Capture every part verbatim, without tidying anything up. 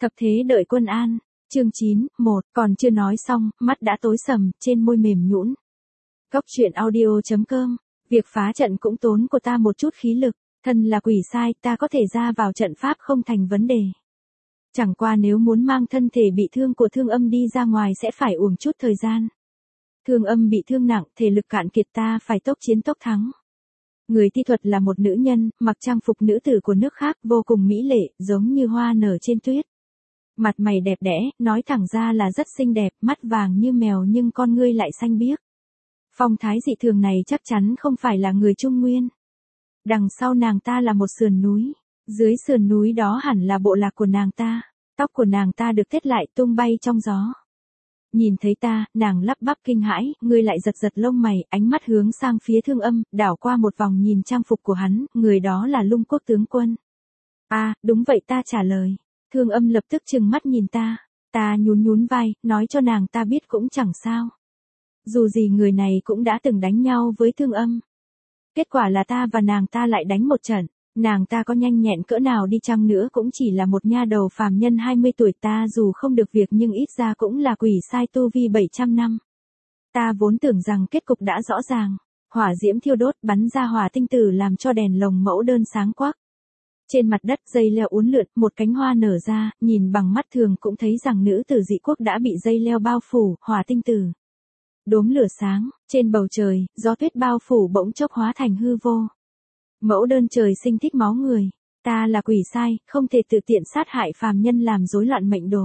Thập thế đợi quân an, chương chín, một, còn chưa nói xong, mắt đã tối sầm, trên môi mềm nhũn. Góc truyện audio chấm com, việc phá trận cũng tốn của ta một chút khí lực, thân là quỷ sai, ta có thể ra vào trận pháp không thành vấn đề. Chẳng qua nếu muốn mang thân thể bị thương của Thương Âm đi ra ngoài sẽ phải uổng chút thời gian. Thương Âm bị thương nặng, thể lực cạn kiệt, ta phải tốc chiến tốc thắng. Người thi thuật là một nữ nhân, mặc trang phục nữ tử của nước khác, vô cùng mỹ lệ, giống như hoa nở trên tuyết. Mặt mày đẹp đẽ, nói thẳng ra là rất xinh đẹp, mắt vàng như mèo nhưng con ngươi lại xanh biếc. Phong thái dị thường này chắc chắn không phải là người Trung Nguyên. Đằng sau nàng ta là một sườn núi, dưới sườn núi đó hẳn là bộ lạc của nàng ta, tóc của nàng ta được thết lại tung bay trong gió. Nhìn thấy ta, nàng lắp bắp kinh hãi, ngươi lại giật giật lông mày, ánh mắt hướng sang phía Thương Âm, đảo qua một vòng nhìn trang phục của hắn, người đó là Lung Quốc tướng quân. À, đúng vậy, ta trả lời. Thương Âm lập tức trừng mắt nhìn ta, ta nhún nhún vai, nói cho nàng ta biết cũng chẳng sao. Dù gì người này cũng đã từng đánh nhau với Thương Âm. Kết quả là ta và nàng ta lại đánh một trận, nàng ta có nhanh nhẹn cỡ nào đi chăng nữa cũng chỉ là một nha đầu phàm nhân hai mươi tuổi, ta dù không được việc nhưng ít ra cũng là quỷ sai tu vi bảy trăm năm. Ta vốn tưởng rằng kết cục đã rõ ràng, hỏa diễm thiêu đốt bắn ra hỏa tinh tử làm cho đèn lồng mẫu đơn sáng quắc. Trên mặt đất dây leo uốn lượn, một cánh hoa nở ra, nhìn bằng mắt thường cũng thấy rằng nữ tử dị quốc đã bị dây leo bao phủ, hỏa tinh tử. Đốm lửa sáng, trên bầu trời, gió tuyết bao phủ bỗng chốc hóa thành hư vô. Mẫu đơn trời sinh thích máu người, ta là quỷ sai, không thể tự tiện sát hại phàm nhân làm rối loạn mệnh đồ.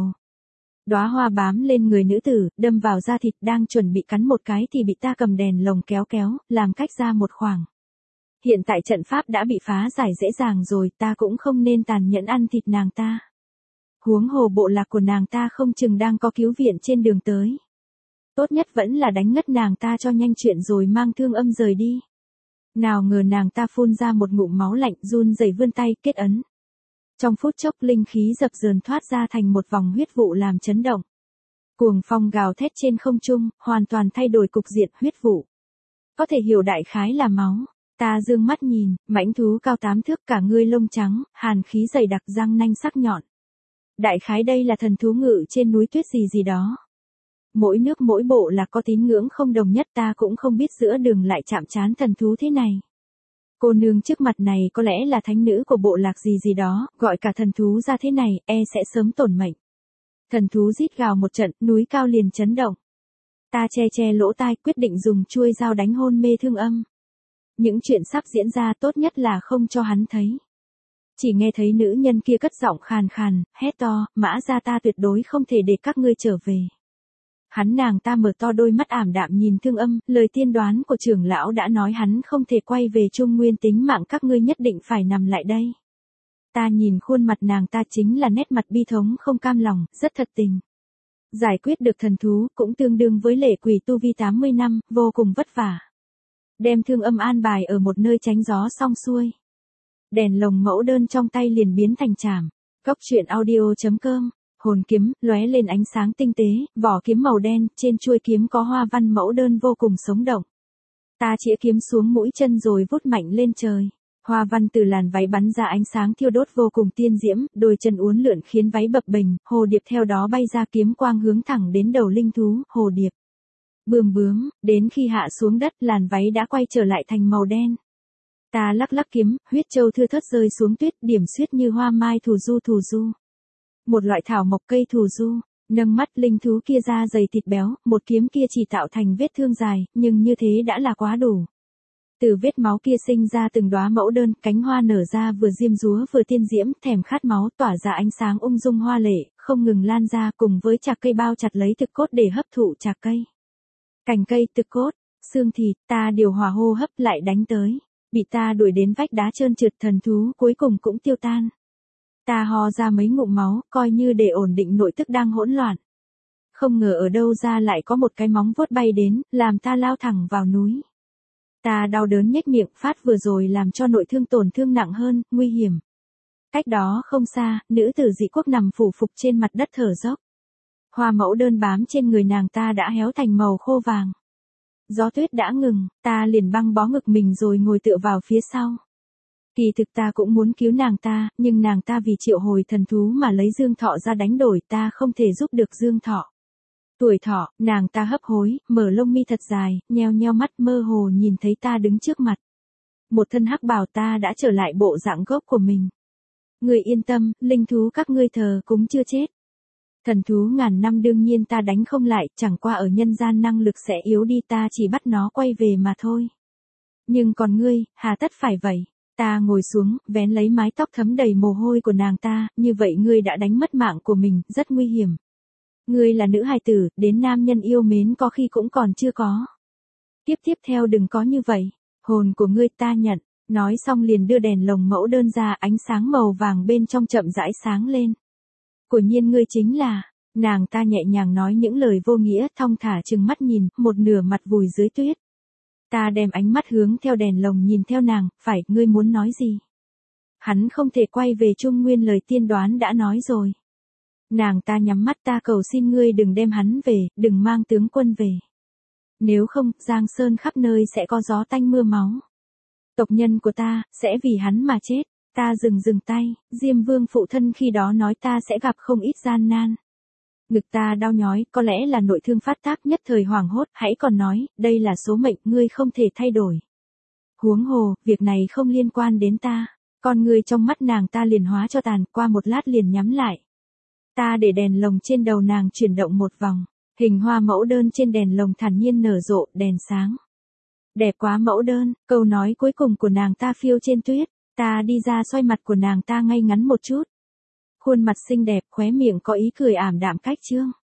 Đóa hoa bám lên người nữ tử, đâm vào da thịt, đang chuẩn bị cắn một cái thì bị ta cầm đèn lồng kéo kéo, làm cách ra một khoảng. Hiện tại trận pháp đã bị phá giải dễ dàng rồi, ta cũng không nên tàn nhẫn ăn thịt nàng ta. Huống hồ bộ lạc của nàng ta không chừng đang có cứu viện trên đường tới. Tốt nhất vẫn là đánh ngất nàng ta cho nhanh chuyện rồi mang Thương Âm rời đi. Nào ngờ nàng ta phun ra một ngụm máu lạnh, run rẩy vươn tay, kết ấn. Trong phút chốc linh khí dập dờn thoát ra thành một vòng huyết vụ làm chấn động. Cuồng phong gào thét trên không trung, hoàn toàn thay đổi cục diện huyết vụ. Có thể hiểu đại khái là máu. Ta dương mắt nhìn, mãnh thú cao tám thước, cả người lông trắng, hàn khí dày đặc, răng nanh sắc nhọn. Đại khái đây là thần thú ngự trên núi tuyết gì gì đó. Mỗi nước mỗi bộ là có tín ngưỡng không đồng nhất, ta cũng không biết giữa đường lại chạm trán thần thú thế này. Cô nương trước mặt này có lẽ là thánh nữ của bộ lạc gì gì đó, gọi cả thần thú ra thế này, e sẽ sớm tổn mệnh. Thần thú rít gào một trận, núi cao liền chấn động. Ta che che lỗ tai, quyết định dùng chuôi dao đánh hôn mê Thương Âm. Những chuyện sắp diễn ra tốt nhất là không cho hắn thấy. Chỉ nghe thấy nữ nhân kia cất giọng khàn khàn, hét to, Mã gia ta tuyệt đối không thể để các ngươi trở về. Hắn nàng ta mở to đôi mắt ảm đạm nhìn Thương Âm, lời tiên đoán của trưởng lão đã nói hắn không thể quay về Trung Nguyên, tính mạng các ngươi nhất định phải nằm lại đây. Ta nhìn khuôn mặt nàng ta chính là nét mặt bi thống không cam lòng, rất thật tình. Giải quyết được thần thú cũng tương đương với lệ quỷ tu vi tám mươi năm, vô cùng vất vả. Đem Thương Âm an bài ở một nơi tránh gió xong xuôi. Đèn lồng mẫu đơn trong tay liền biến thành chảm. Góc truyện audio chấm com. Hồn kiếm, lóe lên ánh sáng tinh tế, vỏ kiếm màu đen, trên chuôi kiếm có hoa văn mẫu đơn vô cùng sống động. Ta chĩa kiếm xuống mũi chân rồi vút mạnh lên trời. Hoa văn từ làn váy bắn ra ánh sáng thiêu đốt vô cùng tiên diễm, đôi chân uốn lượn khiến váy bập bềnh, hồ điệp theo đó bay ra, kiếm quang hướng thẳng đến đầu linh thú, hồ điệp. Bươm bướm, đến khi hạ xuống đất, làn váy đã quay trở lại thành màu đen. Ta lắc lắc kiếm, huyết châu thưa thớt rơi xuống tuyết, điểm xuyết như hoa mai thù du thù du. Một loại thảo mộc cây thù du, nâng mắt linh thú kia ra dày thịt béo, một kiếm kia chỉ tạo thành vết thương dài, nhưng như thế đã là quá đủ. Từ vết máu kia sinh ra từng đóa mẫu đơn, cánh hoa nở ra vừa diêm dúa vừa tiên diễm, thèm khát máu, tỏa ra ánh sáng ung dung hoa lệ, không ngừng lan ra, cùng với chạc cây bao chặt lấy thực cốt để hấp thụ chạc cây. Cành cây, thực cốt, xương thịt, ta điều hòa hô hấp lại đánh tới, bị ta đuổi đến vách đá trơn trượt, thần thú cuối cùng cũng tiêu tan. Ta ho ra mấy ngụm máu, coi như để ổn định nội tức đang hỗn loạn. Không ngờ ở đâu ra lại có một cái móng vuốt bay đến, làm ta lao thẳng vào núi. Ta đau đớn nhếch miệng, phát vừa rồi làm cho nội thương tổn thương nặng hơn, nguy hiểm. Cách đó không xa, nữ tử dị quốc nằm phủ phục trên mặt đất thở dốc. Hoa mẫu đơn bám trên người nàng ta đã héo thành màu khô vàng. Gió tuyết đã ngừng, ta liền băng bó ngực mình rồi ngồi tựa vào phía sau. Kỳ thực ta cũng muốn cứu nàng ta, nhưng nàng ta vì triệu hồi thần thú mà lấy Dương Thọ ra đánh đổi, ta không thể giúp được Dương Thọ. Tuổi Thọ, nàng ta hấp hối, mở lông mi thật dài, nheo nheo mắt mơ hồ nhìn thấy ta đứng trước mặt. Một thân hắc bào, ta đã trở lại bộ dạng gốc của mình. Ngươi yên tâm, linh thú các ngươi thờ cũng chưa chết. Thần thú ngàn năm đương nhiên ta đánh không lại, chẳng qua ở nhân gian năng lực sẽ yếu đi, ta chỉ bắt nó quay về mà thôi. Nhưng còn ngươi, hà tất phải vậy? Ta ngồi xuống, vén lấy mái tóc thấm đầy mồ hôi của nàng ta, như vậy ngươi đã đánh mất mạng của mình, rất nguy hiểm. Ngươi là nữ hài tử, đến nam nhân yêu mến có khi cũng còn chưa có. Tiếp tiếp theo đừng có như vậy, hồn của ngươi ta nhận, nói xong liền đưa đèn lồng mẫu đơn ra, ánh sáng màu vàng bên trong chậm rãi sáng lên. Của nhiên ngươi chính là, nàng ta nhẹ nhàng nói những lời vô nghĩa, thong thả trừng mắt nhìn, một nửa mặt vùi dưới tuyết. Ta đem ánh mắt hướng theo đèn lồng nhìn theo nàng, phải, ngươi muốn nói gì? Hắn không thể quay về Trung Nguyên, lời tiên đoán đã nói rồi. Nàng ta nhắm mắt, ta cầu xin ngươi đừng đem hắn về, đừng mang tướng quân về. Nếu không, Giang Sơn khắp nơi sẽ có gió tanh mưa máu. Tộc nhân của ta, sẽ vì hắn mà chết. Ta dừng dừng tay, Diêm Vương phụ thân khi đó nói ta sẽ gặp không ít gian nan. Ngực ta đau nhói, có lẽ là nội thương phát tác, nhất thời hoảng hốt, hãy còn nói, đây là số mệnh, ngươi không thể thay đổi. Huống hồ, việc này không liên quan đến ta. Con ngươi trong mắt nàng ta liền hóa cho tàn, qua một lát liền nhắm lại. Ta để đèn lồng trên đầu nàng chuyển động một vòng, hình hoa mẫu đơn trên đèn lồng thản nhiên nở rộ, đèn sáng. Đẹp quá mẫu đơn, câu nói cuối cùng của nàng ta phiêu trên tuyết. Ta đi ra xoay mặt của nàng ta ngay ngắn một chút. Khuôn mặt xinh đẹp, khóe miệng có ý cười ảm đạm cách trương.